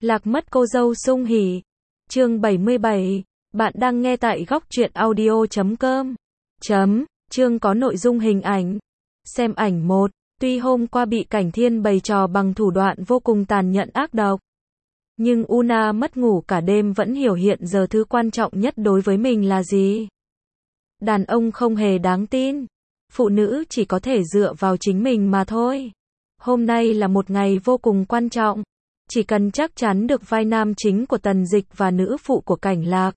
Lạc mất cô dâu Sung Hỉ. Chương 77. Bạn đang nghe tại góc truyện audio.com. Chương có nội dung hình ảnh. Xem ảnh 1. Tuy hôm qua bị Cảnh Thiên bày trò bằng thủ đoạn vô cùng tàn nhẫn ác độc, nhưng Una mất ngủ cả đêm vẫn hiểu hiện giờ thứ quan trọng nhất đối với mình là gì. Đàn ông không hề đáng tin. Phụ nữ chỉ có thể dựa vào chính mình mà thôi. Hôm nay là một ngày vô cùng quan trọng. Chỉ cần chắc chắn được vai nam chính của Tần Dịch và nữ phụ của Cảnh Lạc,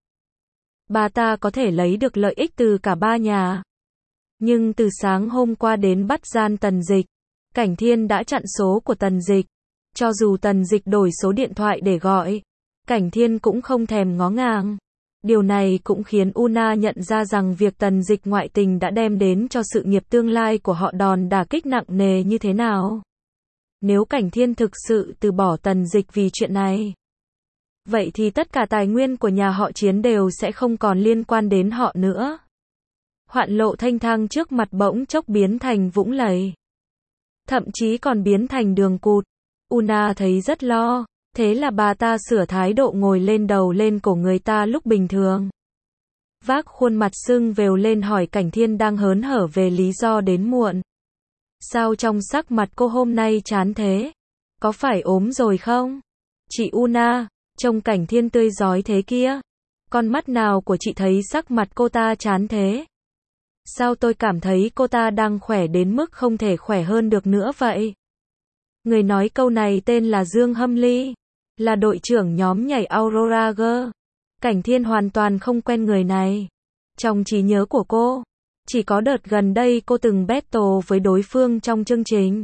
bà ta có thể lấy được lợi ích từ cả ba nhà. Nhưng từ sáng hôm qua đến bắt gian Tần Dịch, Cảnh Thiên đã chặn số của Tần Dịch. Cho dù Tần Dịch đổi số điện thoại để gọi, Cảnh Thiên cũng không thèm ngó ngàng. Điều này cũng khiến Una nhận ra rằng việc Tần Dịch ngoại tình đã đem đến cho sự nghiệp tương lai của họ đòn đả kích nặng nề như thế nào. Nếu Cảnh Thiên thực sự từ bỏ Tần Dịch vì chuyện này, vậy thì tất cả tài nguyên của nhà họ Chiến đều sẽ không còn liên quan đến họ nữa. Hoạn lộ thanh thang trước mặt bỗng chốc biến thành vũng lầy, thậm chí còn biến thành đường cụt. Una thấy rất lo, thế là bà ta sửa thái độ ngồi lên đầu lên cổ người ta lúc bình thường. Vác khuôn mặt sưng vèo lên hỏi Cảnh Thiên đang hớn hở về lý do đến muộn. Sao trong sắc mặt cô hôm nay chán thế? Có phải ốm rồi không? Chị Una, trông Cảnh Thiên tươi rói thế kia. Con mắt nào của chị thấy sắc mặt cô ta chán thế? Sao tôi cảm thấy cô ta đang khỏe đến mức không thể khỏe hơn được nữa vậy? Người nói câu này tên là Dương Hâm Ly, là đội trưởng nhóm nhảy Aurora Girl. Cảnh Thiên hoàn toàn không quen người này. Trong trí nhớ của cô, chỉ có đợt gần đây cô từng battle với đối phương trong chương trình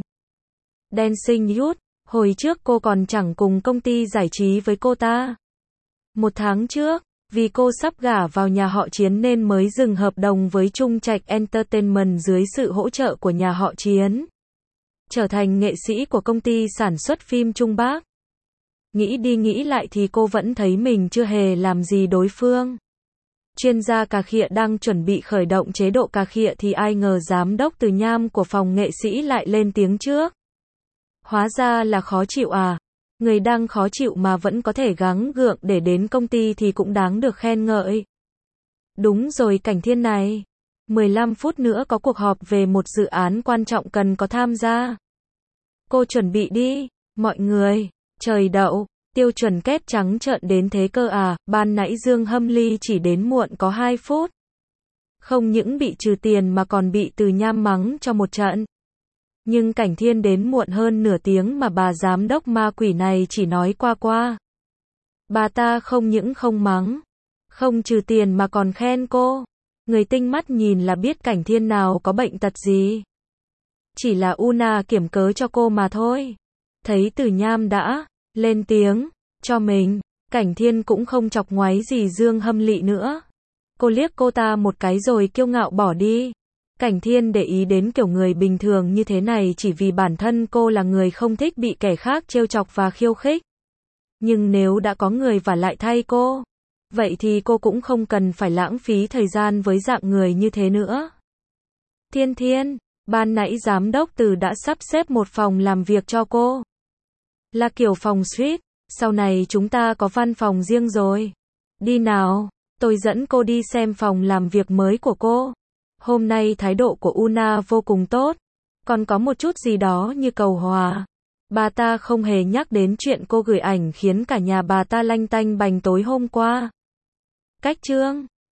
Dancing Youth. Hồi trước cô còn chẳng cùng công ty giải trí với cô ta. Một tháng trước, vì cô sắp gả vào nhà họ Chiến nên mới dừng hợp đồng với Trung Trạch Entertainment dưới sự hỗ trợ của nhà họ Chiến, trở thành nghệ sĩ của công ty sản xuất phim Trung Bắc. Nghĩ đi nghĩ lại thì cô vẫn thấy mình chưa hề làm gì đối phương. Chuyên gia cà khịa đang chuẩn bị khởi động chế độ cà khịa thì ai ngờ giám đốc Từ Nham của phòng nghệ sĩ lại lên tiếng trước. Hóa ra là khó chịu à? Người đang khó chịu mà vẫn có thể gắng gượng để đến công ty thì cũng đáng được khen ngợi. Đúng rồi Cảnh Thiên này. 15 phút nữa có cuộc họp về một dự án quan trọng cần có tham gia. Cô chuẩn bị đi, mọi người. Trời đậu, tiêu chuẩn kết trắng trợn đến thế cơ à? Ban nãy Dương Hâm Ly chỉ đến muộn có 2 phút. Không những bị trừ tiền mà còn bị Từ Nham mắng cho một trận. Nhưng Cảnh Thiên đến muộn hơn nửa tiếng mà bà giám đốc ma quỷ này chỉ nói qua qua. Bà ta không những không mắng, không trừ tiền mà còn khen cô. Người tinh mắt nhìn là biết Cảnh Thiên nào có bệnh tật gì. Chỉ là Una kiểm cớ cho cô mà thôi. Thấy Từ Nham đã lên tiếng cho mình, Cảnh Thiên cũng không chọc ngoáy gì Dương Hâm Lị nữa. Cô liếc cô ta một cái rồi kiêu ngạo bỏ đi. Cảnh Thiên để ý đến kiểu người bình thường như thế này chỉ vì bản thân cô là người không thích bị kẻ khác trêu chọc và khiêu khích. Nhưng nếu đã có người vả lại thay cô, vậy thì cô cũng không cần phải lãng phí thời gian với dạng người như thế nữa. Thiên, ban nãy giám đốc Từ đã sắp xếp một phòng làm việc cho cô. Là kiểu phòng suite, sau này chúng ta có văn phòng riêng rồi. Đi nào, tôi dẫn cô đi xem phòng làm việc mới của cô. Hôm nay thái độ của Una vô cùng tốt, còn có một chút gì đó như cầu hòa. Bà ta không hề nhắc đến chuyện cô gửi ảnh khiến cả nhà bà ta lanh tanh bành tối hôm qua. Cách chương